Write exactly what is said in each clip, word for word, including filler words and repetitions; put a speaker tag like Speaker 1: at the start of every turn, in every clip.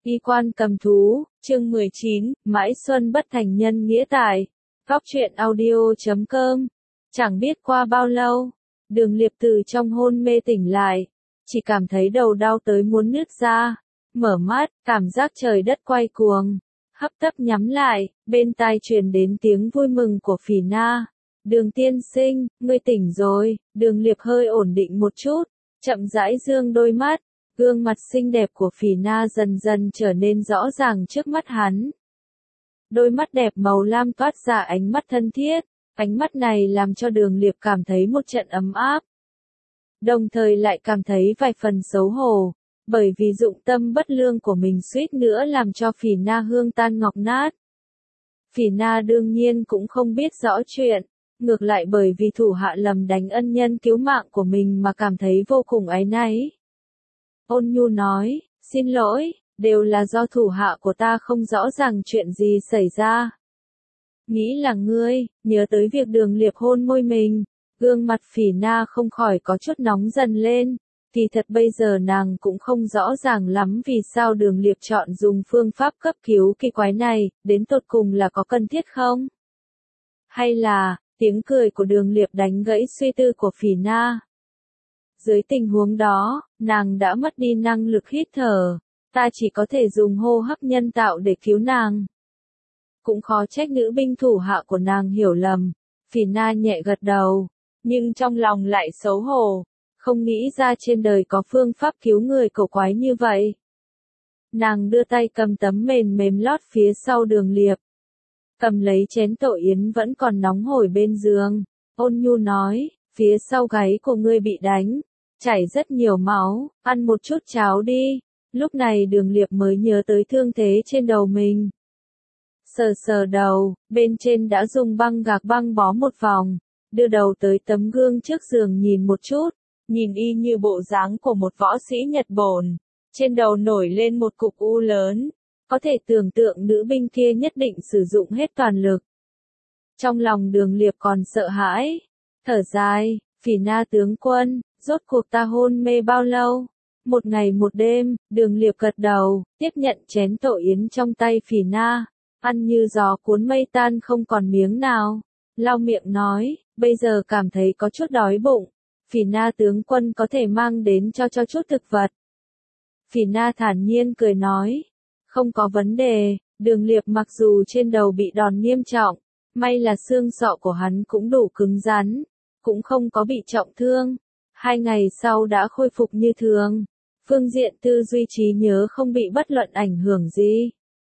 Speaker 1: Y quan cầm thú, chương mười chín, mãi xuân bất thành nhân nghĩa tại. Góc truyện audio chấm com. Chẳng biết qua bao lâu, Đường Liệp từ trong hôn mê tỉnh lại, chỉ cảm thấy đầu đau tới muốn nứt ra. Mở mắt, cảm giác trời đất quay cuồng. Hấp tấp nhắm lại, bên tai truyền đến tiếng vui mừng của Phỉ Na. Đường tiên sinh, ngươi tỉnh rồi. Đường Liệp hơi ổn định một chút, chậm rãi dương đôi mắt. Gương mặt xinh đẹp của Phỉ Na dần dần trở nên rõ ràng trước mắt hắn. Đôi mắt đẹp màu lam toát ra ánh mắt thân thiết, ánh mắt này làm cho Đường Liệp cảm thấy một trận ấm áp. Đồng thời lại cảm thấy vài phần xấu hổ, bởi vì dụng tâm bất lương của mình suýt nữa làm cho Phỉ Na hương tan ngọc nát. Phỉ Na đương nhiên cũng không biết rõ chuyện, ngược lại bởi vì thủ hạ lầm đánh ân nhân cứu mạng của mình mà cảm thấy vô cùng áy náy. Ôn nhu nói, xin lỗi, đều là do thủ hạ của ta không rõ ràng chuyện gì xảy ra. Nghĩ là ngươi, nhớ tới việc Đường Liệp hôn môi mình, gương mặt Phỉ Na không khỏi có chút nóng dần lên. Kỳ thật bây giờ nàng cũng không rõ ràng lắm vì sao Đường Liệp chọn dùng phương pháp cấp cứu kỳ quái này, đến tột cùng là có cần thiết không? Hay là, tiếng cười của Đường Liệp đánh gãy suy tư của Phỉ Na. Dưới tình huống đó, nàng đã mất đi năng lực hít thở, ta chỉ có thể dùng hô hấp nhân tạo để cứu nàng. Cũng khó trách nữ binh thủ hạ của nàng hiểu lầm. Phỉ Na nhẹ gật đầu, nhưng trong lòng lại xấu hổ, không nghĩ ra trên đời có phương pháp cứu người cổ quái như vậy. Nàng đưa tay cầm tấm mền mềm lót phía sau Đường Liệp, cầm lấy chén tổ yến vẫn còn nóng hổi bên giường, ôn nhu nói, phía sau gáy của ngươi bị đánh, chảy rất nhiều máu, ăn một chút cháo đi. Lúc này Đường Liệp mới nhớ tới thương thế trên đầu mình. Sờ sờ đầu, bên trên đã dùng băng gạc băng bó một vòng, đưa đầu tới tấm gương trước giường nhìn một chút, nhìn y như bộ dáng của một võ sĩ Nhật Bổn, trên đầu nổi lên một cục u lớn, có thể tưởng tượng nữ binh kia nhất định sử dụng hết toàn lực. Trong lòng Đường Liệp còn sợ hãi, thở dài, Phỉ Na tướng quân, rốt cuộc ta hôn mê bao lâu? Một ngày một đêm. Đường Liệp gật đầu, tiếp nhận chén tổ yến trong tay Phỉ Na, ăn như gió cuốn mây tan không còn miếng nào, lau miệng nói, bây giờ cảm thấy có chút đói bụng, Phỉ Na tướng quân có thể mang đến cho cho chút thực vật. Phỉ Na thản nhiên cười nói, không có vấn đề. Đường Liệp mặc dù trên đầu bị đòn nghiêm trọng, may là xương sọ của hắn cũng đủ cứng rắn, cũng không có bị trọng thương. Hai ngày sau đã khôi phục như thường, phương diện tư duy trí nhớ không bị bất luận ảnh hưởng gì.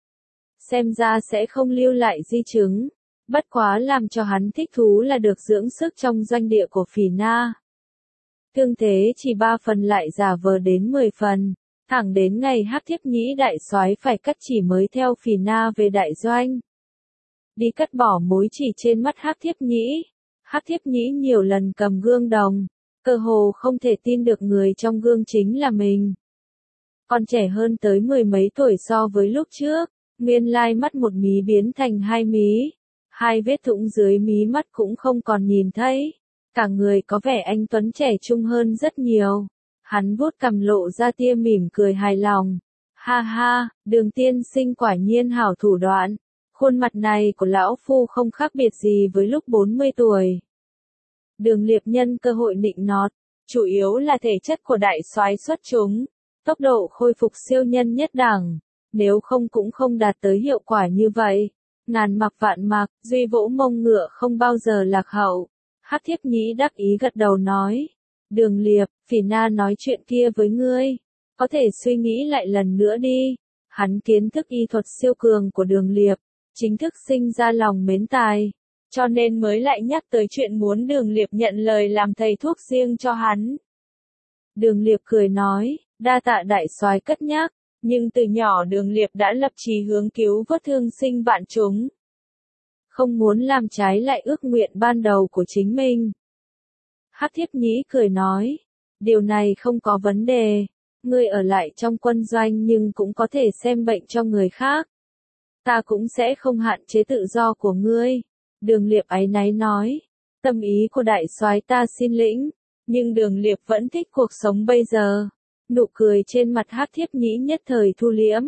Speaker 1: Xem ra sẽ không lưu lại di chứng, bất quá làm cho hắn thích thú là được dưỡng sức trong doanh địa của Phỉ Na. Thương thế chỉ ba phần lại giả vờ đến mười phần, thẳng đến ngày Hắc Thiếp Nhĩ đại soái phải cắt chỉ mới theo Phỉ Na về đại doanh. Đi cắt bỏ mối chỉ trên mắt Hắc Thiếp Nhĩ. Hắc Thiếp Nhĩ nhiều lần cầm gương đồng, cơ hồ không thể tin được người trong gương chính là mình. Còn trẻ hơn tới mười mấy tuổi so với lúc trước, nguyên lai mắt một mí biến thành hai mí, hai vết thủng dưới mí mắt cũng không còn nhìn thấy, cả người có vẻ anh tuấn trẻ trung hơn rất nhiều. Hắn vuốt cằm lộ ra tia mỉm cười hài lòng, ha ha, Đường tiên sinh quả nhiên hảo thủ đoạn, khuôn mặt này của lão phu không khác biệt gì với lúc bốn mươi tuổi. Đường Liệp nhân cơ hội nịnh nọt, chủ yếu là thể chất của đại soái xuất chúng, tốc độ khôi phục siêu nhân nhất đẳng, nếu không cũng không đạt tới hiệu quả như vậy. Ngàn mặc vạn mặc, duy vỗ mông ngựa không bao giờ lạc hậu. Hắc Thiếp Nhĩ đắc ý gật đầu nói, Đường Liệp, Phỉ Na nói chuyện kia với ngươi, có thể suy nghĩ lại lần nữa đi. Hắn kiến thức y thuật siêu cường của Đường Liệp, chính thức sinh ra lòng mến tài, cho nên mới lại nhắc tới chuyện muốn Đường Liệp nhận lời làm thầy thuốc riêng cho hắn. Đường Liệp cười nói, đa tạ đại soái cất nhắc, nhưng từ nhỏ Đường Liệp đã lập chí hướng cứu vớt thương sinh vạn chúng, không muốn làm trái lại ước nguyện ban đầu của chính mình. Hắc Thiếp Nhĩ cười nói, điều này không có vấn đề, ngươi ở lại trong quân doanh nhưng cũng có thể xem bệnh cho người khác. Ta cũng sẽ không hạn chế tự do của ngươi. Đường Liệp áy náy nói, tâm ý của đại soái ta xin lĩnh, nhưng Đường Liệp vẫn thích cuộc sống bây giờ. Nụ cười trên mặt Hắc Thiếp Nhĩ nhất thời thu liễm,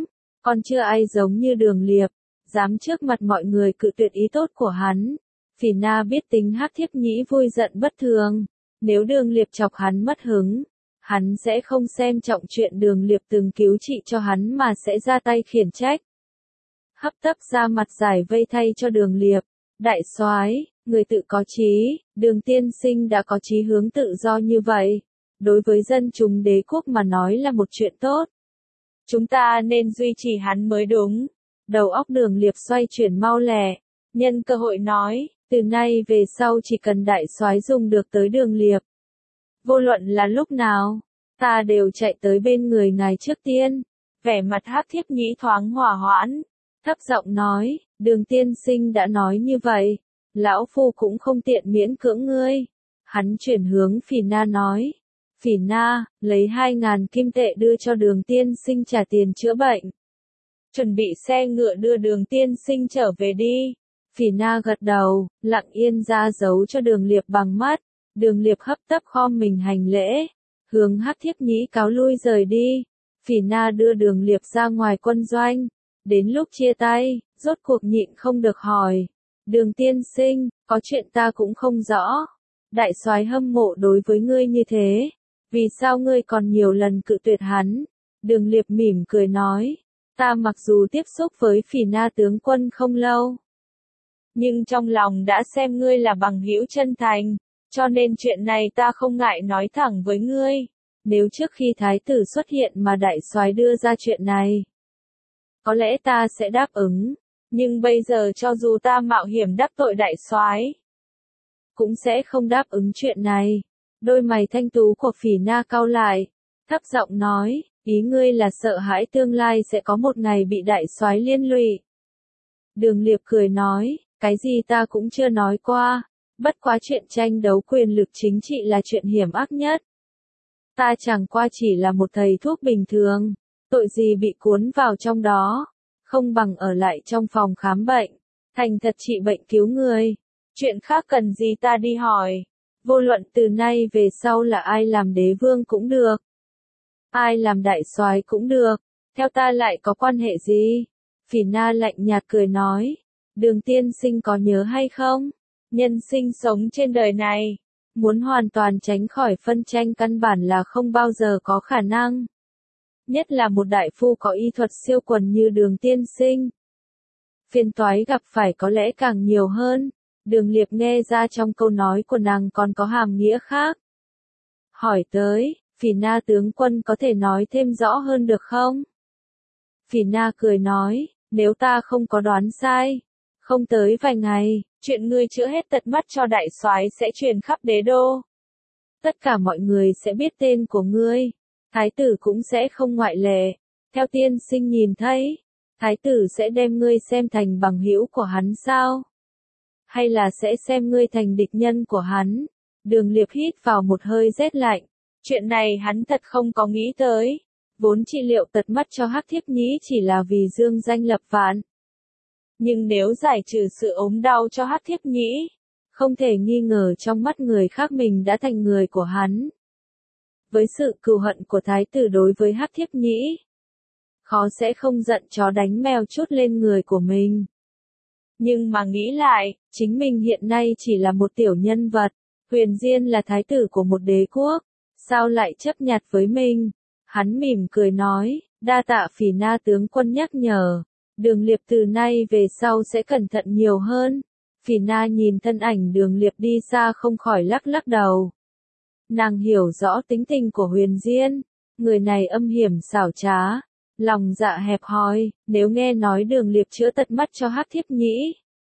Speaker 1: Còn chưa ai giống như Đường Liệp, dám trước mặt mọi người cự tuyệt ý tốt của hắn. Phỉ Na biết tính Hắc Thiếp Nhĩ vui giận bất thường, nếu Đường Liệp chọc hắn mất hứng, hắn sẽ không xem trọng chuyện Đường Liệp từng cứu trị cho hắn mà sẽ ra tay khiển trách. Hấp tấp ra mặt giải vây thay cho Đường Liệp, đại soái, người tự có chí, Đường tiên sinh đã có chí hướng tự do như vậy, đối với dân chúng đế quốc mà nói là một chuyện tốt. Chúng ta nên duy trì hắn mới đúng. Đầu óc Đường Liệp xoay chuyển mau lẹ, nhân cơ hội nói, từ nay về sau chỉ cần đại soái dùng được tới Đường Liệp, vô luận là lúc nào, ta đều chạy tới bên người ngài trước tiên. Vẻ mặt Hắc Thiếp Nhĩ thoáng hòa hoãn, thấp giọng nói, Đường tiên sinh đã nói như vậy, lão phu cũng không tiện miễn cưỡng ngươi. Hắn chuyển hướng Phỉ Na nói, Phỉ Na, lấy hai ngàn kim tệ đưa cho Đường tiên sinh trả tiền chữa bệnh. Chuẩn bị xe ngựa đưa Đường tiên sinh trở về đi. Phỉ Na gật đầu, lặng yên ra dấu cho Đường Liệp bằng mắt. Đường Liệp hấp tấp khom mình hành lễ, hướng Hắc Thiếp Nhĩ cáo lui rời đi. Phỉ Na đưa Đường Liệp ra ngoài quân doanh. Đến lúc chia tay, rốt cuộc nhịn không được hỏi, Đường tiên sinh, có chuyện ta cũng không rõ. Đại soái hâm mộ đối với ngươi như thế, vì sao ngươi còn nhiều lần cự tuyệt hắn? Đường Liệp mỉm cười nói, ta mặc dù tiếp xúc với Phỉ Na tướng quân không lâu, nhưng trong lòng đã xem ngươi là bằng hữu chân thành, cho nên chuyện này ta không ngại nói thẳng với ngươi. Nếu trước khi thái tử xuất hiện mà đại soái đưa ra chuyện này, có lẽ ta sẽ đáp ứng, nhưng bây giờ cho dù ta mạo hiểm đắc tội đại soái, cũng sẽ không đáp ứng chuyện này. Đôi mày thanh tú của Phỉ Na cau lại, thấp giọng nói, ý ngươi là sợ hãi tương lai sẽ có một ngày bị đại soái liên lụy. Đường Liệp cười nói, cái gì ta cũng chưa nói qua, bất quá chuyện tranh đấu quyền lực chính trị là chuyện hiểm ác nhất. Ta chẳng qua chỉ là một thầy thuốc bình thường, tội gì bị cuốn vào trong đó, không bằng ở lại trong phòng khám bệnh, thành thật trị bệnh cứu người. Chuyện khác cần gì ta đi hỏi, vô luận từ nay về sau là ai làm đế vương cũng được, ai làm đại soái cũng được, theo ta lại có quan hệ gì? Phỉ Na lạnh nhạt cười nói, Đường tiên sinh có nhớ hay không? Nhân sinh sống trên đời này, muốn hoàn toàn tránh khỏi phân tranh căn bản là không bao giờ có khả năng. Nhất là một đại phu có y thuật siêu quần như Đường tiên sinh. Phiền toái gặp phải có lẽ càng nhiều hơn. Đường Liệp nghe ra trong câu nói của nàng còn có hàm nghĩa khác. Hỏi tới, Phỉ Na tướng quân có thể nói thêm rõ hơn được không? Phỉ Na cười nói, nếu ta không có đoán sai, không tới vài ngày, chuyện ngươi chữa hết tật mắt cho đại soái sẽ truyền khắp đế đô. Tất cả mọi người sẽ biết tên của ngươi, thái tử cũng sẽ không ngoại lệ. Theo tiên sinh nhìn thấy, thái tử sẽ đem ngươi xem thành bằng hữu của hắn sao? Hay là sẽ xem ngươi thành địch nhân của hắn? Đường Liệp hít vào một hơi rét lạnh. Chuyện này hắn thật không có nghĩ tới. Vốn trị liệu tật mắt cho Hắc Thiếp Nhĩ chỉ là vì dương danh lập vạn. Nhưng nếu giải trừ sự ốm đau cho Hắc Thiếp Nhĩ, không thể nghi ngờ trong mắt người khác mình đã thành người của hắn. Với sự cừu hận của thái tử đối với Hắc Thiếp Nhĩ, khó sẽ không giận chó đánh mèo chút lên người của mình. Nhưng mà nghĩ lại, chính mình hiện nay chỉ là một tiểu nhân vật, Huyền Diên là thái tử của một đế quốc, sao lại chấp nhặt với mình? Hắn mỉm cười nói, đa tạ Phỉ Na tướng quân nhắc nhở, Đường Liệp từ nay về sau sẽ cẩn thận nhiều hơn. Phỉ Na nhìn thân ảnh Đường Liệp đi xa không khỏi lắc lắc đầu. Nàng hiểu rõ tính tình của Huyền Diên, người này âm hiểm xảo trá, lòng dạ hẹp hòi, nếu nghe nói Đường Liệp chữa tật mắt cho Hắc Thiếp Nhĩ,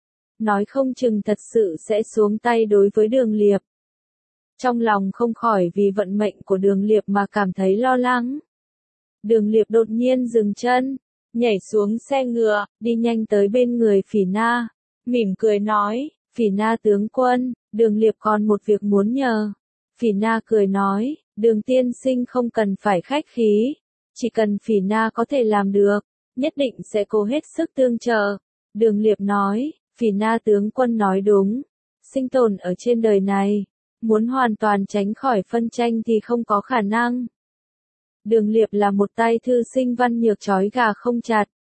Speaker 1: nói không chừng thật sự sẽ xuống tay đối với Đường Liệp. Trong lòng không khỏi vì vận mệnh của Đường Liệp mà cảm thấy lo lắng. Đường Liệp đột nhiên dừng chân, nhảy xuống xe ngựa, đi nhanh tới bên người Phỉ Na, mỉm cười nói, Phỉ Na tướng quân, Đường Liệp còn một việc muốn nhờ. Phỉ Na cười nói, Đường tiên sinh không cần phải khách khí, chỉ cần Phỉ Na có thể làm được, nhất định sẽ cố hết sức tương trợ. Đường Liệp nói, Phỉ Na tướng quân nói đúng, sinh tồn ở trên đời này, muốn hoàn toàn tránh khỏi phân tranh thì không có khả năng. Đường Liệp là một tay thư sinh văn nhược trói gà không chặt,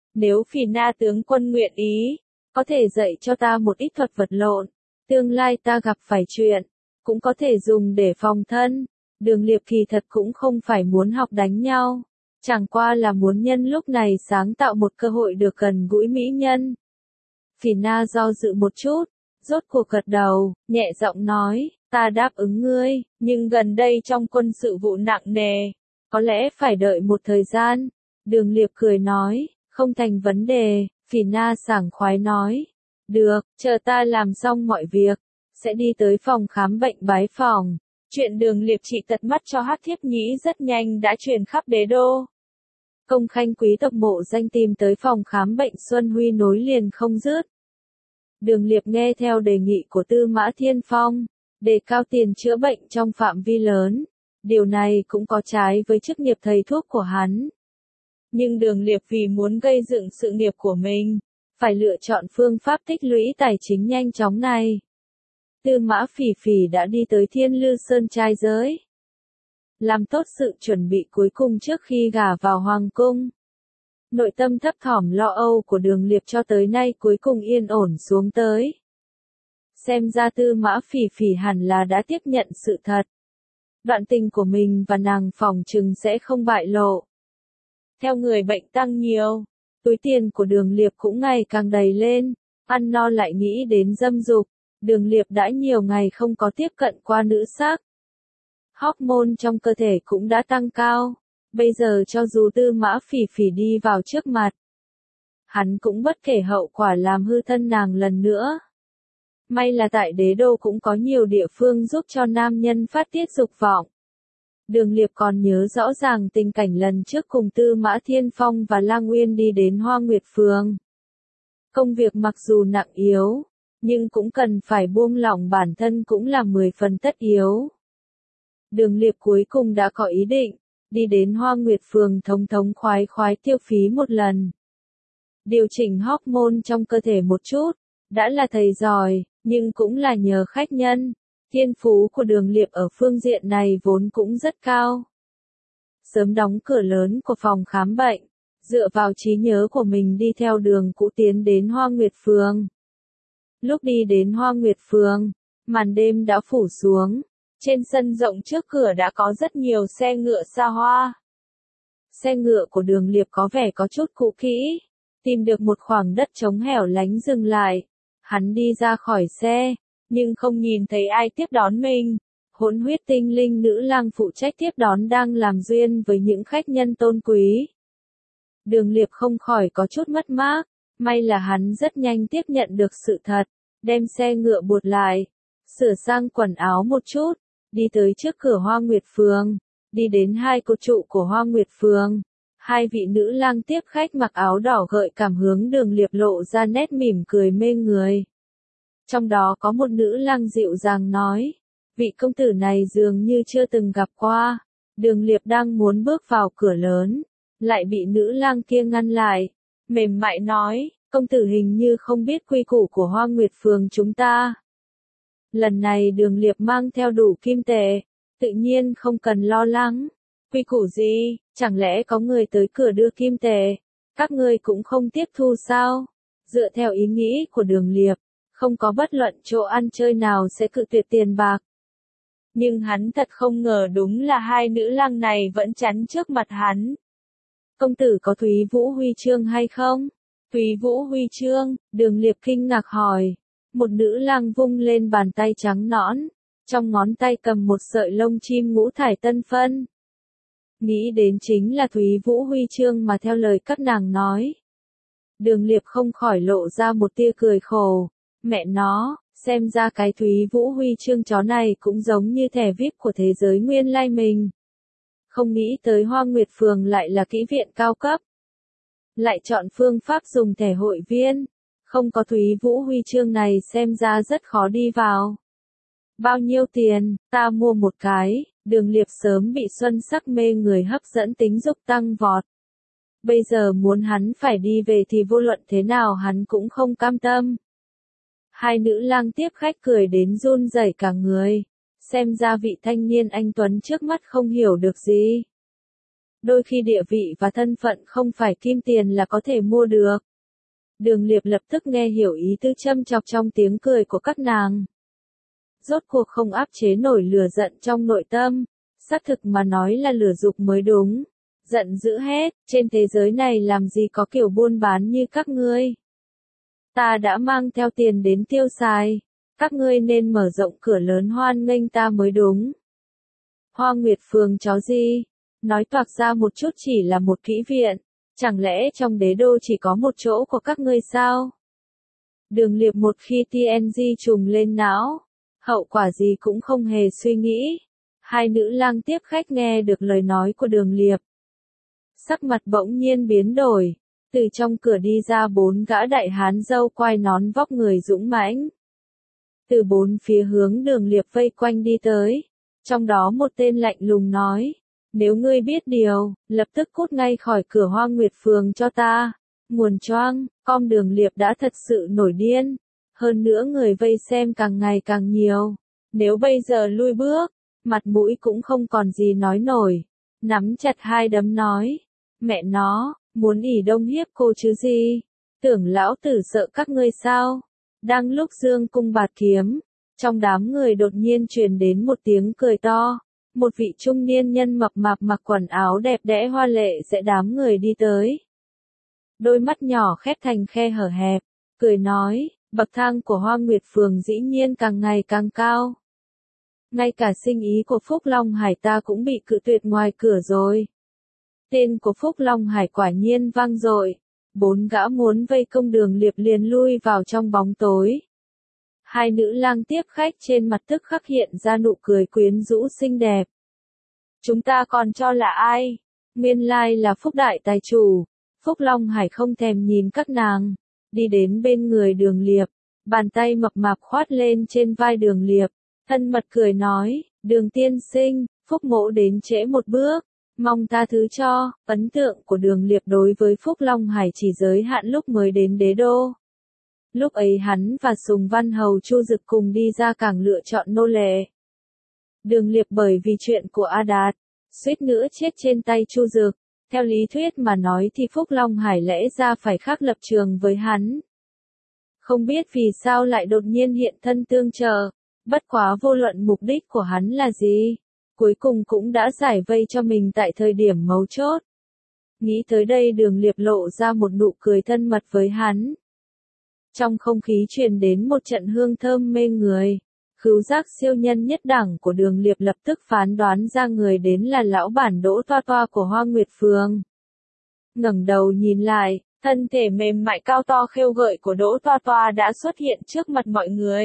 Speaker 1: Nếu Phì Na tướng quân nguyện ý, có thể dạy cho ta một ít thuật vật lộn, tương lai ta gặp phải chuyện, cũng có thể dùng để phòng thân. Đường Liệp kỳ thật cũng không phải muốn học đánh nhau, chẳng qua là muốn nhân lúc này sáng tạo một cơ hội được gần gũi mỹ nhân. Phì Na do dự một chút, rốt cuộc gật đầu, nhẹ giọng nói, ta đáp ứng ngươi, nhưng gần đây trong quân sự vụ nặng nề, có lẽ phải đợi một thời gian. Đường Liệp cười nói, không thành vấn đề. Phì Na sảng khoái nói, được, chờ ta làm xong mọi việc, sẽ đi tới phòng khám bệnh bái phòng. Chuyện Đường Liệp trị tật mắt cho Hắc Thiếp Nhĩ rất nhanh đã truyền khắp đế đô. Công khanh quý tộc mộ danh tìm tới phòng khám bệnh Xuân Huy nối liền không dứt. Đường Liệp nghe theo đề nghị của Tư Mã Thiên Phong, đề cao tiền chữa bệnh trong phạm vi lớn. Điều này cũng có trái với chức nghiệp thầy thuốc của hắn. Nhưng Đường Liệp vì muốn gây dựng sự nghiệp của mình, phải lựa chọn phương pháp tích lũy tài chính nhanh chóng này. Tư Mã Phỉ Phỉ đã đi tới Thiên Lư Sơn trai giới, làm tốt sự chuẩn bị cuối cùng trước khi gả vào hoàng cung. Nội tâm thấp thỏm lo âu của Đường Liệp cho tới nay cuối cùng yên ổn xuống tới. Xem ra Tư Mã Phỉ Phỉ hẳn là đã tiếp nhận sự thật. Đoạn tình của mình và nàng phỏng chừng sẽ không bại lộ. Theo người bệnh tăng nhiều, túi tiền của Đường Liệp cũng ngày càng đầy lên, ăn no lại nghĩ đến dâm dục. Đường Liệp đã nhiều ngày không có tiếp cận qua nữ sắc. Hormone trong cơ thể cũng đã tăng cao, bây giờ cho dù Tư Mã Phỉ Phỉ đi vào trước mặt, hắn cũng bất kể hậu quả làm hư thân nàng lần nữa. May là tại đế đô cũng có nhiều địa phương giúp cho nam nhân phát tiết dục vọng. Đường Liệp còn nhớ rõ ràng tình cảnh lần trước cùng Tư Mã Thiên Phong và Lang Uyên đi đến Hoa Nguyệt Phường. Công việc mặc dù nặng yếu, nhưng cũng cần phải buông lỏng bản thân cũng là mười phần tất yếu. Đường Liệp cuối cùng đã có ý định, đi đến Hoa Nguyệt Phường thống thống khoái khoái tiêu phí một lần. Điều chỉnh hormone trong cơ thể một chút, đã là thầy giỏi, nhưng cũng là nhờ khách nhân. Thiên phú của Đường Liệp ở phương diện này vốn cũng rất cao. Sớm đóng cửa lớn của phòng khám bệnh, dựa vào trí nhớ của mình đi theo đường cũ tiến đến Hoa Nguyệt Phường. Lúc đi đến Hoa Nguyệt Phường, màn đêm đã phủ xuống, trên sân rộng trước cửa đã có rất nhiều xe ngựa xa hoa. Xe ngựa của Đường Liệp có vẻ có chút cũ kỹ, tìm được một khoảng đất trống hẻo lánh dừng lại. Hắn đi ra khỏi xe, nhưng không nhìn thấy ai tiếp đón mình. Hỗn huyết tinh linh nữ lang phụ trách tiếp đón đang làm duyên với những khách nhân tôn quý. Đường Liệp không khỏi có chút mất mát, may là hắn rất nhanh tiếp nhận được sự thật, đem xe ngựa buột lại, sửa sang quần áo một chút, đi tới trước cửa Hoa Nguyệt Phường, đi đến hai cột trụ của Hoa Nguyệt Phường. Hai vị nữ lang tiếp khách mặc áo đỏ gợi cảm hướng Đường Liệp lộ ra nét mỉm cười mê người. Trong đó có một nữ lang dịu dàng nói, vị công tử này dường như chưa từng gặp qua. Đường Liệp đang muốn bước vào cửa lớn, lại bị nữ lang kia ngăn lại, mềm mại nói, công tử hình như không biết quy củ của Hoa Nguyệt Phường chúng ta. Lần này Đường Liệp mang theo đủ kim tệ, tự nhiên không cần lo lắng. Quy củ gì, chẳng lẽ có người tới cửa đưa kim tệ, các ngươi cũng không tiếp thu sao? Dựa theo ý nghĩ của Đường Liệp, không có bất luận chỗ ăn chơi nào sẽ cự tuyệt tiền bạc. Nhưng hắn thật không ngờ đúng là hai nữ lang này vẫn chắn trước mặt hắn. Công tử có Thúy Vũ Huy chương hay không? Thúy Vũ Huy chương, Đường Liệp kinh ngạc hỏi. Một nữ lang vung lên bàn tay trắng nõn, trong ngón tay cầm một sợi lông chim ngũ thải tân phân. Nghĩ đến chính là Thúy Vũ Huy chương mà theo lời các nàng nói. Đường Liệp không khỏi lộ ra một tia cười khổ. Mẹ nó, xem ra cái Thúy Vũ Huy chương chó này cũng giống như thẻ vi ai pi của thế giới nguyên lai mình. Không nghĩ tới Hoa Nguyệt Phường lại là kỹ viện cao cấp. Lại chọn phương pháp dùng thẻ hội viên. Không có Thúy Vũ Huy chương này xem ra rất khó đi vào. Bao nhiêu tiền, ta mua một cái. Đường Liệp sớm bị xuân sắc mê người hấp dẫn tính dục tăng vọt. Bây giờ muốn hắn phải đi về thì vô luận thế nào hắn cũng không cam tâm. Hai nữ lang tiếp khách cười đến run rẩy cả người. Xem ra vị thanh niên anh tuấn trước mắt không hiểu được gì. Đôi khi địa vị và thân phận không phải kim tiền là có thể mua được. Đường Liệp lập tức nghe hiểu ý tứ châm chọc trong tiếng cười của các nàng. Rốt cuộc không áp chế nổi lửa giận trong nội tâm, xác thực mà nói là lửa dục mới đúng. Giận dữ hết, trên thế giới này làm gì có kiểu buôn bán như các ngươi. Ta đã mang theo tiền đến tiêu xài, các ngươi nên mở rộng cửa lớn hoan nghênh ta mới đúng. Hoa Nguyệt Phường chó gì? Nói toạc ra một chút chỉ là một kỹ viện, chẳng lẽ trong đế đô chỉ có một chỗ của các ngươi sao? Đường Liệp một khi tê en giê trùng lên não, hậu quả gì cũng không hề suy nghĩ. Hai nữ lang tiếp khách nghe được lời nói của Đường Liệp. Sắc mặt bỗng nhiên biến đổi, từ trong cửa đi ra bốn gã đại hán râu quai nón vóc người dũng mãnh. Từ bốn phía hướng Đường Liệp vây quanh đi tới, trong đó một tên lạnh lùng nói, nếu ngươi biết điều, lập tức cút ngay khỏi cửa Hoa Nguyệt Phường cho ta. Nguồn choang, com Đường Liệp đã thật sự nổi điên, hơn nữa người vây xem càng ngày càng nhiều, nếu bây giờ lui bước, mặt mũi cũng không còn gì nói nổi. Nắm chặt hai đấm nói, mẹ nó, muốn ỉ đông hiếp cô chứ gì, tưởng lão tử sợ các ngươi sao? Đang lúc dương cung bạt kiếm, trong đám người đột nhiên truyền đến một tiếng cười to, một vị trung niên nhân mập mạp mặc quần áo đẹp đẽ hoa lệ sẽ đám người đi tới. Đôi mắt nhỏ khép thành khe hở hẹp, cười nói, bậc thang của Hoa Nguyệt Phường dĩ nhiên càng ngày càng cao. Ngay cả sinh ý của Phúc Long Hải ta cũng bị cự tuyệt ngoài cửa rồi. Tên của Phúc Long Hải quả nhiên vang dội, bốn gã muốn vây công Đường Liệp liền lui vào trong bóng tối. Hai nữ lang tiếp khách trên mặt tức khắc hiện ra nụ cười quyến rũ xinh đẹp. Chúng ta còn cho là ai? Nguyên lai là Phúc Đại Tài Chủ. Phúc Long Hải không thèm nhìn các nàng, đi đến bên người Đường Liệp, bàn tay mập mạp khoát lên trên vai Đường Liệp, thân mật cười nói, Đường tiên sinh, Phúc mỗ đến trễ một bước, mong tha thứ cho. Ấn tượng của Đường Liệp đối với Phúc Long Hải chỉ giới hạn lúc mới đến đế đô. Lúc ấy hắn và Sùng Văn Hầu Chu Dực cùng đi ra cảng lựa chọn nô lệ. Đường Liệp bởi vì chuyện của A Đạt, suýt nữa chết trên tay Chu Dực. Theo lý thuyết mà nói thì Phúc Long Hải lẽ ra phải khác lập trường với hắn. Không biết vì sao lại đột nhiên hiện thân tương trợ, bất quá vô luận mục đích của hắn là gì, cuối cùng cũng đã giải vây cho mình tại thời điểm mấu chốt. Nghĩ tới đây Đường Liệp lộ ra một nụ cười thân mật với hắn. Trong không khí truyền đến một trận hương thơm mê người. Khứu giác siêu nhân nhất đẳng của Đường Liệp lập tức phán đoán ra người đến là lão bản Đỗ Toa Toa của Hoa Nguyệt Phường. Ngẩng đầu nhìn lại, thân thể mềm mại cao to khêu gợi của Đỗ Toa Toa đã xuất hiện trước mặt mọi người.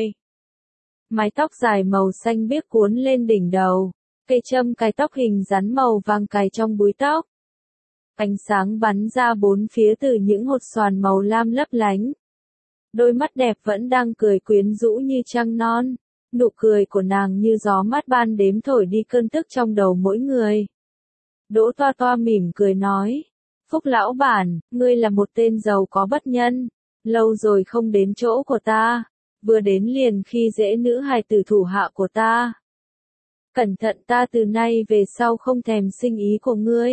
Speaker 1: Mái tóc dài màu xanh biếc cuốn lên đỉnh đầu, cây châm cài tóc hình rắn màu vàng cài trong búi tóc. Ánh sáng bắn ra bốn phía từ những hột xoàn màu lam lấp lánh. Đôi mắt đẹp vẫn đang cười quyến rũ như trăng non. Nụ cười của nàng như gió mát ban đêm thổi đi cơn tức trong đầu mỗi người. Đỗ Toa Toa mỉm cười nói, Phúc lão bản, ngươi là một tên giàu có bất nhân, lâu rồi không đến chỗ của ta, vừa đến liền khi dễ nữ hài tử thủ hạ của ta. Cẩn thận ta từ nay về sau không thèm sinh ý của ngươi.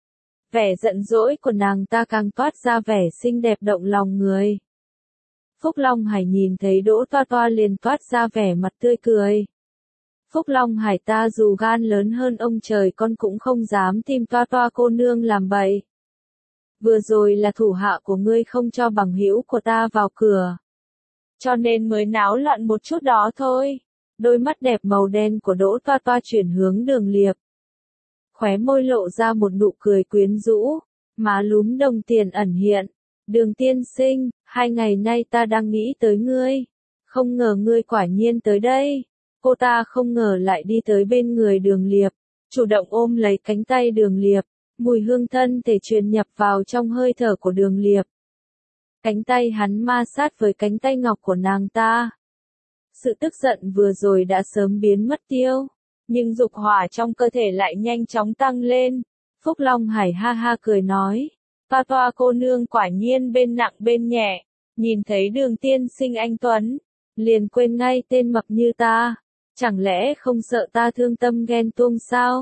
Speaker 1: Vẻ giận dỗi của nàng ta càng toát ra vẻ xinh đẹp động lòng người. Phúc Long Hải nhìn thấy Đỗ Toa Toa liền toát ra vẻ mặt tươi cười. Phúc Long Hải ta dù gan lớn hơn ông trời con cũng không dám tìm Toa Toa cô nương làm bậy. Vừa rồi là thủ hạ của ngươi không cho bằng hữu của ta vào cửa, cho nên mới náo loạn một chút đó thôi. Đôi mắt đẹp màu đen của Đỗ Toa Toa chuyển hướng Đường Liệp. Khóe môi lộ ra một nụ cười quyến rũ, má lúm đồng tiền ẩn hiện. Đường tiên sinh, hai ngày nay ta đang nghĩ tới ngươi, không ngờ ngươi quả nhiên tới đây. Cô ta không ngờ lại đi tới bên người Đường Liệp, chủ động ôm lấy cánh tay Đường Liệp, mùi hương thân thể truyền nhập vào trong hơi thở của Đường Liệp. Cánh tay hắn ma sát với cánh tay ngọc của nàng ta. Sự tức giận vừa rồi đã sớm biến mất tiêu, nhưng dục hỏa trong cơ thể lại nhanh chóng tăng lên. Phúc Long Hải ha ha cười nói, Toa Toa cô nương quả nhiên bên nặng bên nhẹ, nhìn thấy Đường tiên sinh anh tuấn, liền quên ngay tên mập như ta, chẳng lẽ không sợ ta thương tâm ghen tuông sao?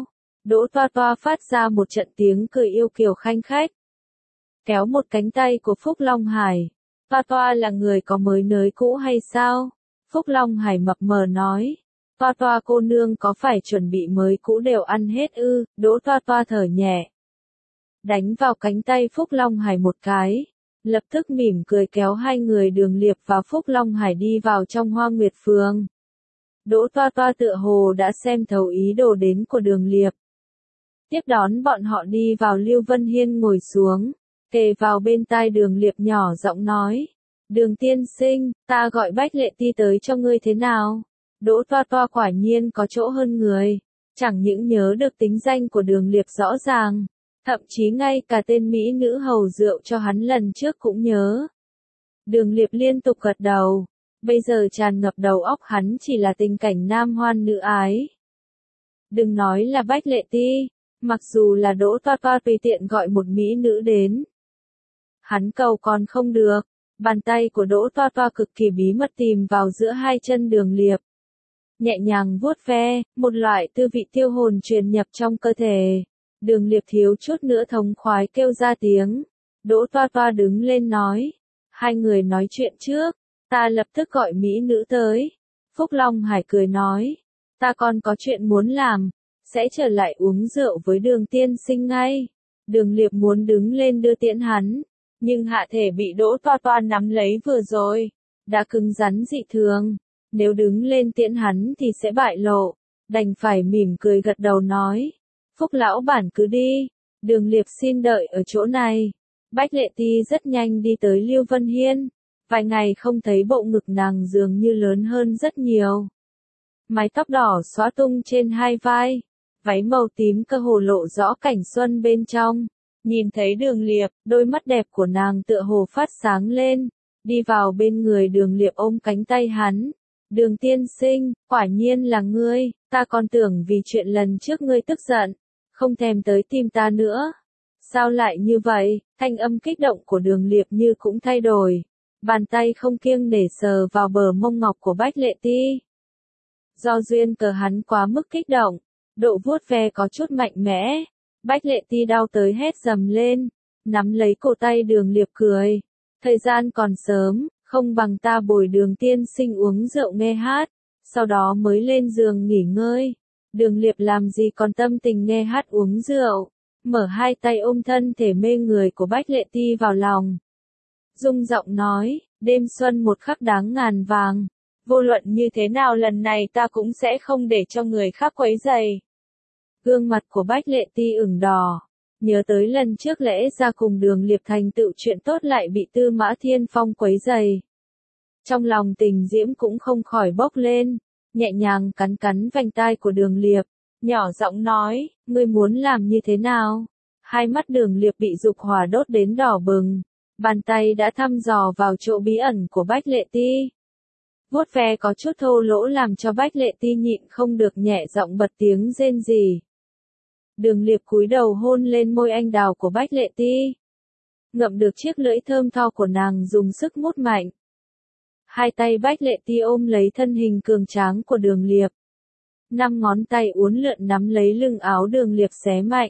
Speaker 1: Đỗ Toa Toa phát ra một trận tiếng cười yêu kiều khanh khách. Kéo một cánh tay của Phúc Long Hải. Toa Toa là người có mới nới cũ hay sao? Phúc Long Hải mập mờ nói. Toa Toa cô nương có phải chuẩn bị mới cũ đều ăn hết ư? Đỗ Toa Toa thở nhẹ. Đánh vào cánh tay Phúc Long Hải một cái. Lập tức mỉm cười kéo hai người Đường Liệp và Phúc Long Hải đi vào trong Hoa Nguyệt Phường. Đỗ Toa Toa tựa hồ đã xem thấu ý đồ đến của Đường Liệp. Tiếp đón bọn họ đi vào, Lưu Vân Hiên ngồi xuống, kề vào bên tai Đường Liệp nhỏ giọng nói. Đường tiên sinh, ta gọi Bách Lệ Ti tới cho ngươi thế nào? Đỗ Toa Toa quả nhiên có chỗ hơn người. Chẳng những nhớ được tính danh của Đường Liệp rõ ràng, thậm chí ngay cả tên mỹ nữ hầu rượu cho hắn lần trước cũng nhớ. Đường Liệp liên tục gật đầu. Bây giờ tràn ngập đầu óc hắn chỉ là tình cảnh nam hoan nữ ái. Đừng nói là Bách Lệ Ti, mặc dù là Đỗ Toa Toa tùy tiện gọi một mỹ nữ đến, hắn cầu còn không được. Bàn tay của Đỗ Toa Toa cực kỳ bí mật tìm vào giữa hai chân Đường Liệp, nhẹ nhàng vuốt ve, một loại tư vị tiêu hồn truyền nhập trong cơ thể. Đường Liệp thiếu chút nữa thống khoái kêu ra tiếng. Đỗ Toa Toa đứng lên nói. Hai người nói chuyện trước, ta lập tức gọi mỹ nữ tới. Phúc Long Hải cười nói. Ta còn có chuyện muốn làm, sẽ trở lại uống rượu với Đường tiên sinh ngay. Đường Liệp muốn đứng lên đưa tiễn hắn, nhưng hạ thể bị Đỗ Toa Toa nắm lấy vừa rồi, đã cứng rắn dị thường. Nếu đứng lên tiễn hắn thì sẽ bại lộ, đành phải mỉm cười gật đầu nói. Phúc lão bản cứ đi, Đường Liệp xin đợi ở chỗ này. Bách Lệ Ti rất nhanh đi tới Lưu Vân Hiên. Vài ngày không thấy bộ ngực nàng dường như lớn hơn rất nhiều. Mái tóc đỏ xõa tung trên hai vai, váy màu tím cơ hồ lộ rõ cảnh xuân bên trong. Nhìn thấy Đường Liệp, đôi mắt đẹp của nàng tựa hồ phát sáng lên, đi vào bên người Đường Liệp ôm cánh tay hắn. Đường tiên sinh, quả nhiên là ngươi, ta còn tưởng vì chuyện lần trước ngươi tức giận, không thèm tới tìm ta nữa. Sao lại như vậy? Thanh âm kích động của Đường Liệp như cũng thay đổi. Bàn tay không kiêng nể sờ vào bờ mông ngọc của Bách Lệ Ti. Do duyên cờ hắn quá mức kích động, độ vuốt ve có chút mạnh mẽ. Bách Lệ Ti đau tới hét dầm lên, nắm lấy cổ tay Đường Liệp cười. Thời gian còn sớm, không bằng ta bồi Đường tiên sinh uống rượu nghe hát, sau đó mới lên giường nghỉ ngơi. Đường Liệp làm gì còn tâm tình nghe hát uống rượu, mở hai tay ôm thân thể mê người của Bách Lệ Ti vào lòng. Rung giọng nói, đêm xuân một khắc đáng ngàn vàng, vô luận như thế nào lần này ta cũng sẽ không để cho người khác quấy rầy. Gương mặt của Bách Lệ Ti ửng đỏ, nhớ tới lần trước lẽ ra cùng Đường Liệp thành tựu chuyện tốt lại bị Tư Mã Thiên Phong quấy rầy. Trong lòng tình diễm cũng không khỏi bốc lên, nhẹ nhàng cắn cắn vành tai của Đường Liệp, nhỏ giọng nói, ngươi muốn làm như thế nào? Hai mắt Đường Liệp bị dục hỏa đốt đến đỏ bừng, bàn tay đã thăm dò vào chỗ bí ẩn của Bách Lệ Ti. Vuốt ve có chút thô lỗ làm cho Bách Lệ Ti nhịn không được nhẹ giọng bật tiếng rên rỉ. Đường Liệp cúi đầu hôn lên môi anh đào của Bách Lệ Ti, ngậm được chiếc lưỡi thơm tho của nàng dùng sức mút mạnh. Hai tay Bách Lệ Ti ôm lấy thân hình cường tráng của Đường Liệp. Năm ngón tay uốn lượn nắm lấy lưng áo Đường Liệp xé mạnh.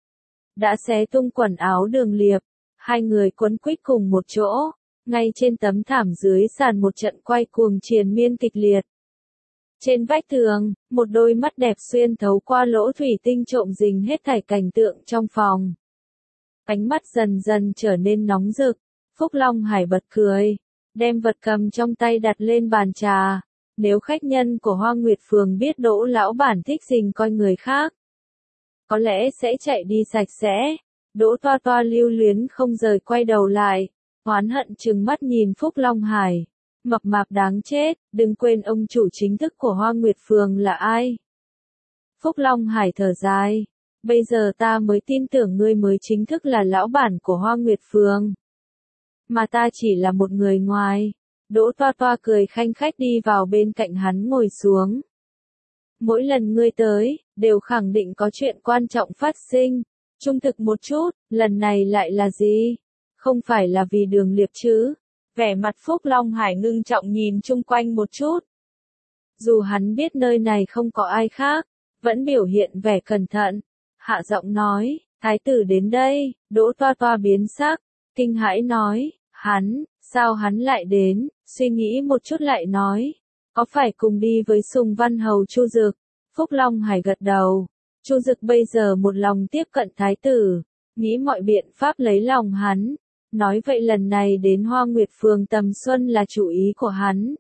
Speaker 1: Đã xé tung quần áo Đường Liệp, hai người quấn quýt cùng một chỗ, ngay trên tấm thảm dưới sàn một trận quay cuồng triền miên kịch liệt. Trên vách tường, một đôi mắt đẹp xuyên thấu qua lỗ thủy tinh trộm rình hết thảy cảnh tượng trong phòng. Ánh mắt dần dần trở nên nóng rực, Phúc Long Hải bật cười, đem vật cầm trong tay đặt lên bàn trà. Nếu khách nhân của Hoa Nguyệt Phường biết Đỗ lão bản thích rình coi người khác, có lẽ sẽ chạy đi sạch sẽ. Đỗ Toa Toa lưu luyến không rời quay đầu lại, oán hận trừng mắt nhìn Phúc Long Hải. Mập mạp đáng chết, đừng quên ông chủ chính thức của Hoa Nguyệt Phường là ai. Phúc Long Hải thở dài, bây giờ ta mới tin tưởng ngươi mới chính thức là lão bản của Hoa Nguyệt Phường, mà ta chỉ là một người ngoài. Đỗ Toa Toa cười khanh khách đi vào bên cạnh hắn ngồi xuống. Mỗi lần ngươi tới, đều khẳng định có chuyện quan trọng phát sinh. Trung thực một chút, lần này lại là gì? Không phải là vì Đường Liệp chứ? Vẻ mặt Phúc Long Hải ngưng trọng nhìn chung quanh một chút. Dù hắn biết nơi này không có ai khác, vẫn biểu hiện vẻ cẩn thận. hạ giọng nói, thái tử đến đây, Đỗ Toa Toa biến sắc, kinh hãi nói, hắn, sao hắn lại đến, suy nghĩ một chút lại nói, có phải cùng đi với Sùng Văn Hầu Chu Dực, Phúc Long Hải gật đầu, Chu Dực bây giờ một lòng tiếp cận thái tử, nghĩ mọi biện pháp lấy lòng hắn, nói vậy lần này đến Hoa Nguyệt Phường tầm xuân là chủ ý của hắn.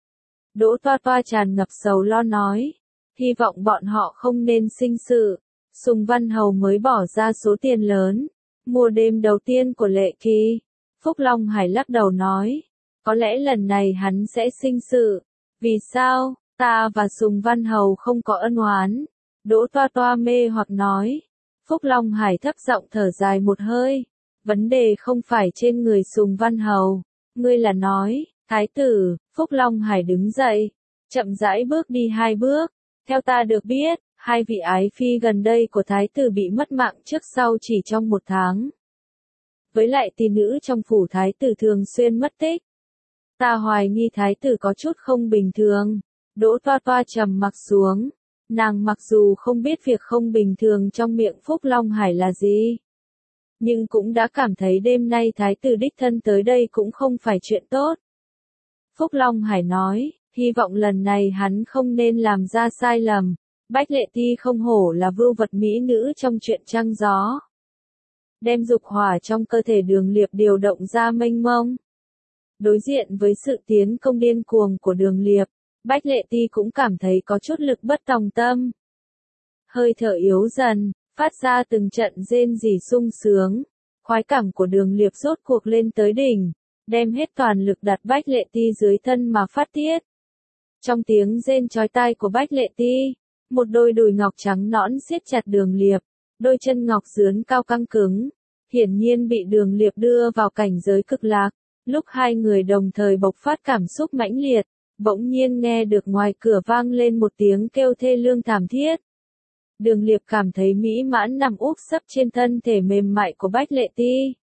Speaker 1: Đỗ Toa Toa tràn ngập sầu lo nói, hy vọng bọn họ không nên sinh sự, Sùng Văn Hầu mới bỏ ra số tiền lớn, mua đêm đầu tiên của Lệ Kỳ. Phúc Long Hải lắc đầu nói, có lẽ lần này hắn sẽ sinh sự, vì sao, ta và Sùng Văn Hầu không có ân oán. Đỗ Toa Toa mê hoặc nói, Phúc Long Hải thấp giọng thở dài một hơi, vấn đề không phải trên người Sùng Văn Hầu, ngươi là nói, thái tử. Phúc Long Hải đứng dậy, chậm rãi bước đi hai bước, theo ta được biết, hai vị ái phi gần đây của thái tử bị mất mạng trước sau chỉ trong một tháng. Với lại tỷ nữ trong phủ thái tử thường xuyên mất tích. Ta hoài nghi thái tử có chút không bình thường. Đỗ Toa Toa trầm mặc xuống. Nàng mặc dù không biết việc không bình thường trong miệng Phúc Long Hải là gì, nhưng cũng đã cảm thấy đêm nay thái tử đích thân tới đây cũng không phải chuyện tốt. Phúc Long Hải nói, hy vọng lần này hắn không nên làm ra sai lầm. Bách Lệ Ti không hổ là vưu vật mỹ nữ trong chuyện trăng gió. Đem dục hỏa trong cơ thể Đường Liệp điều động ra mênh mông. Đối diện với sự tiến công điên cuồng của Đường Liệp, Bách Lệ Ti cũng cảm thấy có chút lực bất tòng tâm. Hơi thở yếu dần, phát ra từng trận rên rỉ sung sướng. Khoái cảm của Đường Liệp rốt cuộc lên tới đỉnh, đem hết toàn lực đặt Bách Lệ Ti dưới thân mà phát tiết. Trong tiếng rên chói tai của Bách Lệ Ti, một đôi đùi ngọc trắng nõn siết chặt Đường Liệp, đôi chân ngọc dướn cao căng cứng, hiển nhiên bị Đường Liệp đưa vào cảnh giới cực lạc. Lúc hai người đồng thời bộc phát cảm xúc mãnh liệt, bỗng nhiên nghe được ngoài cửa vang lên một tiếng kêu thê lương thảm thiết. Đường Liệp cảm thấy mỹ mãn nằm úp sấp trên thân thể mềm mại của Bách Lệ Ti.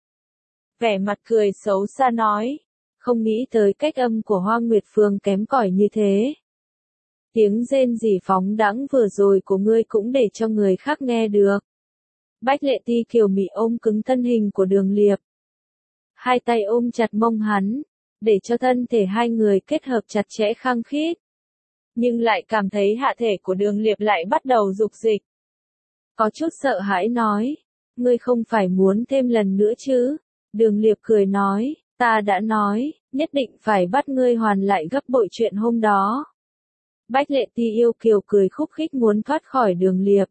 Speaker 1: Vẻ mặt cười xấu xa nói, không nghĩ tới cách âm của Hoa Nguyệt Phường kém cỏi như thế. Tiếng rên rỉ phóng đãng vừa rồi của ngươi cũng để cho người khác nghe được. Bách Lệ Ti kiều mị ôm cứng thân hình của Đường Liệp. Hai tay ôm chặt mông hắn, để cho thân thể hai người kết hợp chặt chẽ khăng khít. Nhưng lại cảm thấy hạ thể của Đường Liệp lại bắt đầu dục dịch. Có chút sợ hãi nói, ngươi không phải muốn thêm lần nữa chứ? Đường Liệp cười nói, ta đã nói, nhất định phải bắt ngươi hoàn lại gấp bội chuyện hôm đó. Bách Lệ Ti yêu kiều cười khúc khích muốn thoát khỏi Đường Liệp.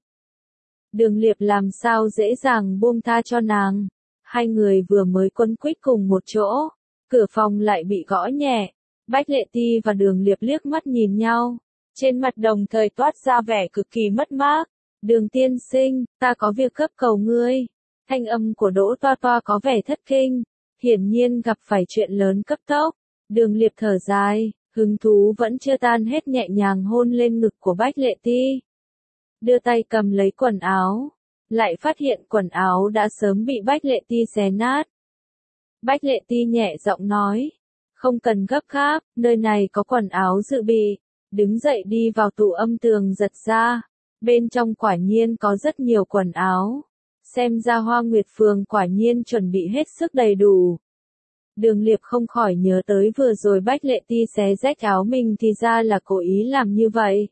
Speaker 1: Đường Liệp làm sao dễ dàng buông tha cho nàng. Hai người vừa mới quấn quýt cùng một chỗ, cửa phòng lại bị gõ nhẹ. Bách Lệ Ti và Đường Liệp liếc mắt nhìn nhau, trên mặt đồng thời toát ra vẻ cực kỳ mất mát. Đường tiên sinh, ta có việc cấp cầu ngươi. Thanh âm của Đỗ Toa Toa có vẻ thất kinh, hiển nhiên gặp phải chuyện lớn cấp tốc. Đường Liệp thở dài, hứng thú vẫn chưa tan hết nhẹ nhàng hôn lên ngực của Bách Lệ Ti. Đưa tay cầm lấy quần áo, lại phát hiện quần áo đã sớm bị Bách Lệ Ti xé nát. Bách Lệ Ti nhẹ giọng nói, không cần gấp gáp, nơi này có quần áo dự bị. Đứng dậy đi vào tủ âm tường giật ra, bên trong quả nhiên có rất nhiều quần áo. Xem ra Hoa Nguyệt Phường quả nhiên chuẩn bị hết sức đầy đủ. Đường Liệp không khỏi nhớ tới vừa rồi Bách Lệ Ti xé rách áo mình thì ra là cố ý làm như vậy.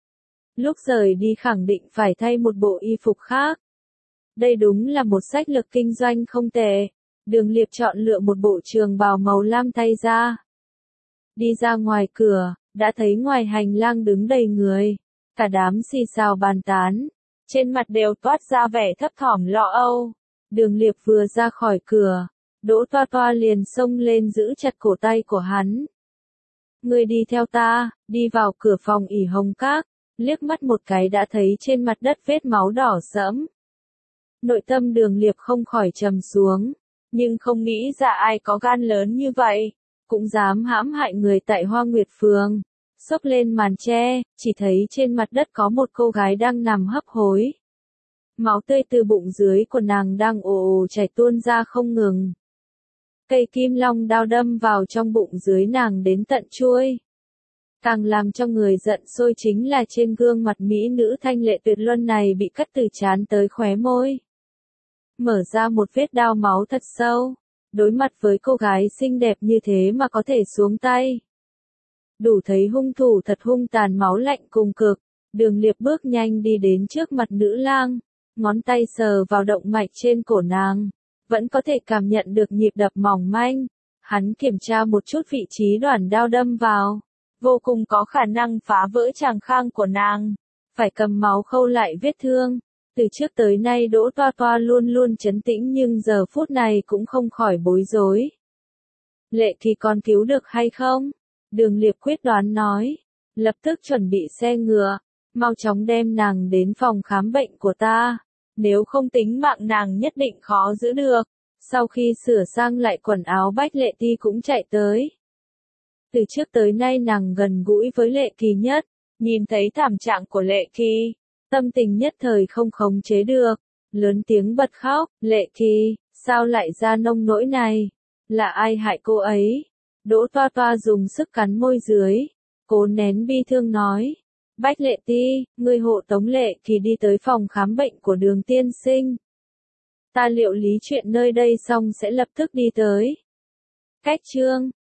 Speaker 1: Lúc rời đi khẳng định phải thay một bộ y phục khác. Đây đúng là một sách lược kinh doanh không tệ. Đường Liệp chọn lựa một bộ trường bào màu lam thay ra. Đi ra ngoài cửa, đã thấy ngoài hành lang đứng đầy người. Cả đám xì xào bàn tán. Trên mặt đều toát ra vẻ thấp thỏm lo âu. Đường Liệp vừa ra khỏi cửa, Đỗ Toa Toa liền xông lên giữ chặt cổ tay của hắn. Ngươi đi theo ta, đi vào cửa phòng ỉ hồng các, liếc mắt một cái đã thấy trên mặt đất vết máu đỏ sẫm. Nội tâm Đường Liệp không khỏi trầm xuống, nhưng không nghĩ ra ai có gan lớn như vậy, cũng dám hãm hại người tại Hoa Nguyệt Phường. Xốc lên màn tre, chỉ thấy trên mặt đất có một cô gái đang nằm hấp hối. Máu tươi từ bụng dưới của nàng đang ồ ồ chảy tuôn ra không ngừng. Cây kim long đao đâm vào trong bụng dưới nàng đến tận chuôi. Càng làm cho người giận sôi chính là trên gương mặt mỹ nữ thanh lệ tuyệt luân này bị cắt từ trán tới khóe môi. Mở ra một vết đao máu thật sâu. Đối mặt với cô gái xinh đẹp như thế mà có thể xuống tay. Đủ thấy hung thủ thật hung tàn máu lạnh cùng cực. Đường Liệp bước nhanh đi đến trước mặt nữ lang. Ngón tay sờ vào động mạch trên cổ nàng. Vẫn có thể cảm nhận được nhịp đập mỏng manh. Hắn kiểm tra một chút vị trí đoạn đao đâm vào. Vô cùng có khả năng phá vỡ tràng khang của nàng. Phải cầm máu khâu lại vết thương. Từ trước tới nay Đỗ Toa Toa luôn luôn trấn tĩnh nhưng giờ phút này cũng không khỏi bối rối. Lệ Kỳ còn cứu được hay không? Đường Liệp quyết đoán nói. Lập tức chuẩn bị xe ngựa. Mau chóng đem nàng đến phòng khám bệnh của ta. Nếu không tính mạng nàng nhất định khó giữ được. Sau khi sửa sang lại quần áo Bách Lệ Ti cũng chạy tới. Từ trước tới nay nàng gần gũi với Lệ Kỳ nhất. Nhìn thấy thảm trạng của Lệ Kỳ. Tâm tình nhất thời không khống chế được. Lớn tiếng bật khóc. Lệ Kỳ, sao lại ra nông nỗi này? Là ai hại cô ấy? Đỗ Toa Toa dùng sức cắn môi dưới. Cố nén bi thương nói. Bách Lệ Ti, ngươi hộ tống Lệ Kỳ đi tới phòng khám bệnh của Đường tiên sinh. Ta liệu lý chuyện nơi đây xong sẽ lập tức đi tới. Cách chương